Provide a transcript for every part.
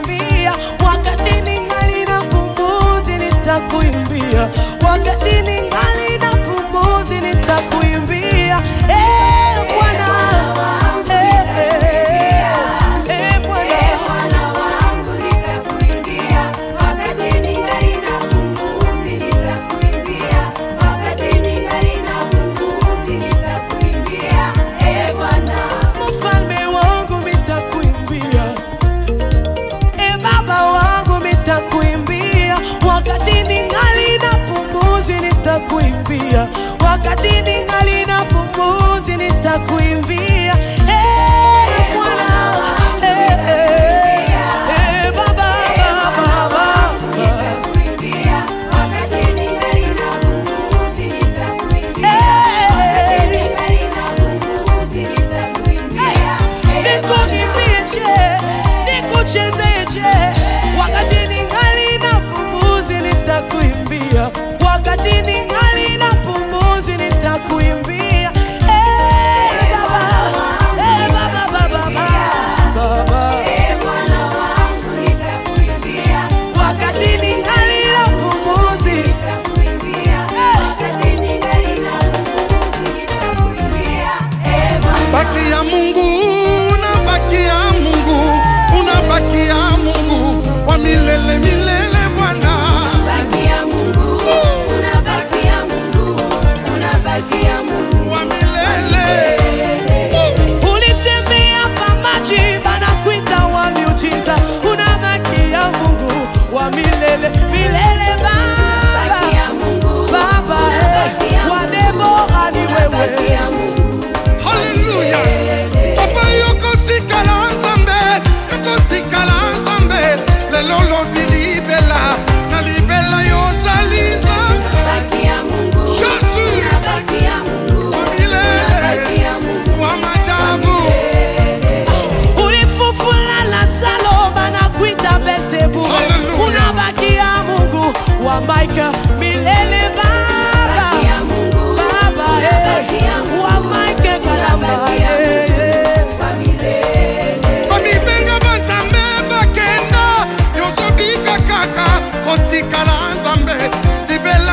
nitakuimbia, wakati ningali na pumzi nitakuimbia, wakati ningali na pumzi nitakuimbia. Bwana, Bwana wangu nitakuimbia, wakati ningali na pumzi nitakuimbia, wakati ningali na pumzi nitakuimbia. Bwana, mfalme wangu nitakuimbia, baba wangu nitakuimbia, wakati ningali na pumzi nitakuimbia, wakati ningali na pumzi nitakuimbia. Bwana, baba, nitakuimbia, wakati ningali na pumzi nitakuimbia, wakati ningali na pumzi nitakuimbia. nikuimbie, nikuchezeje, wakati ningali na pumzi nitakuimbia, wakati ningali na pumzi nitakuimbia. Baba, Bwana wangu nitakuimbia, wakati ningali na pumzi nitakuimbia, wakati ningali na pumzi nitakuimbia. Bakia Mungu, unabakia Mungu, unabakia Mungu wa milele milele Bwana. Bakia Mungu, unabakia Mungu, unabakia Mungu Wa milele. ulitembea pa maji, banakuita wa miujiza, unabakia Mungu wa milele milele. Bakia Mungu, Baba, wa Debora ni wewe. bakia Mungu. Hallelujah. Papa yoko tikala nzambe, yoko tikala nzambe. Lelo lobi libela, na libela yo saliza. Bakia Mungu, Jesus. unabakia Mungu, Wa milele, unabakia Mungu. wa majabu. Ulifufula Lazaro, banakuita Beelzebub, Hallelujah. unabakia Mungu wa Mike milele. Bakia Mungu, Baba, unabakia Mungu, wa Mike Kalamba, unabakia Mungu wa milele. Bamibenga banzambe bakenda, yozobika kaka, kotikala nzambe. Libela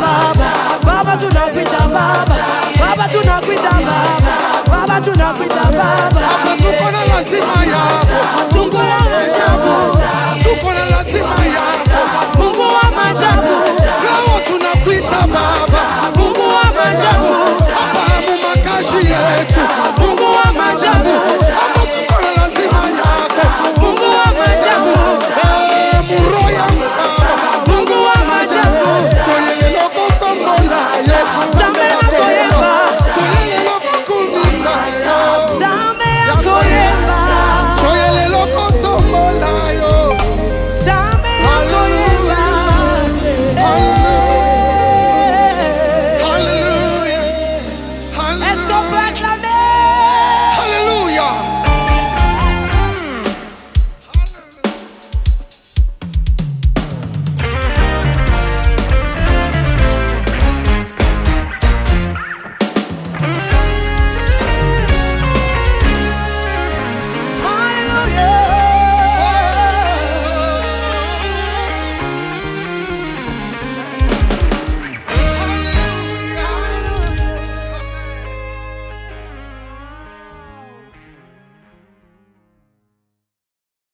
baba, baba tunakuita baba, baba tunakuita baba, baba tunakuita baba. Hapa tuko na lazima yako, Mungu wa maajabu, tuko na lazima yako, Mungu wa maajabu, leo tunakuita baba, Mungu wa maajabu, hapa mu makazi yetu, Mungu wa maajabu, hapa tuko na lazima yako, Mungu wa maajabu, muro yangu baba, Mungu wa maajabu. toyele loko tombola ye, Zambe yako yemba, toyele loko kumisa yo, zambe yako yemba, toyele loko tombola yo. zambe yako yemba. Hallelujah. Est-ce qu'on peut Hallelujah. acclamer? Hallelujah. Hallelujah.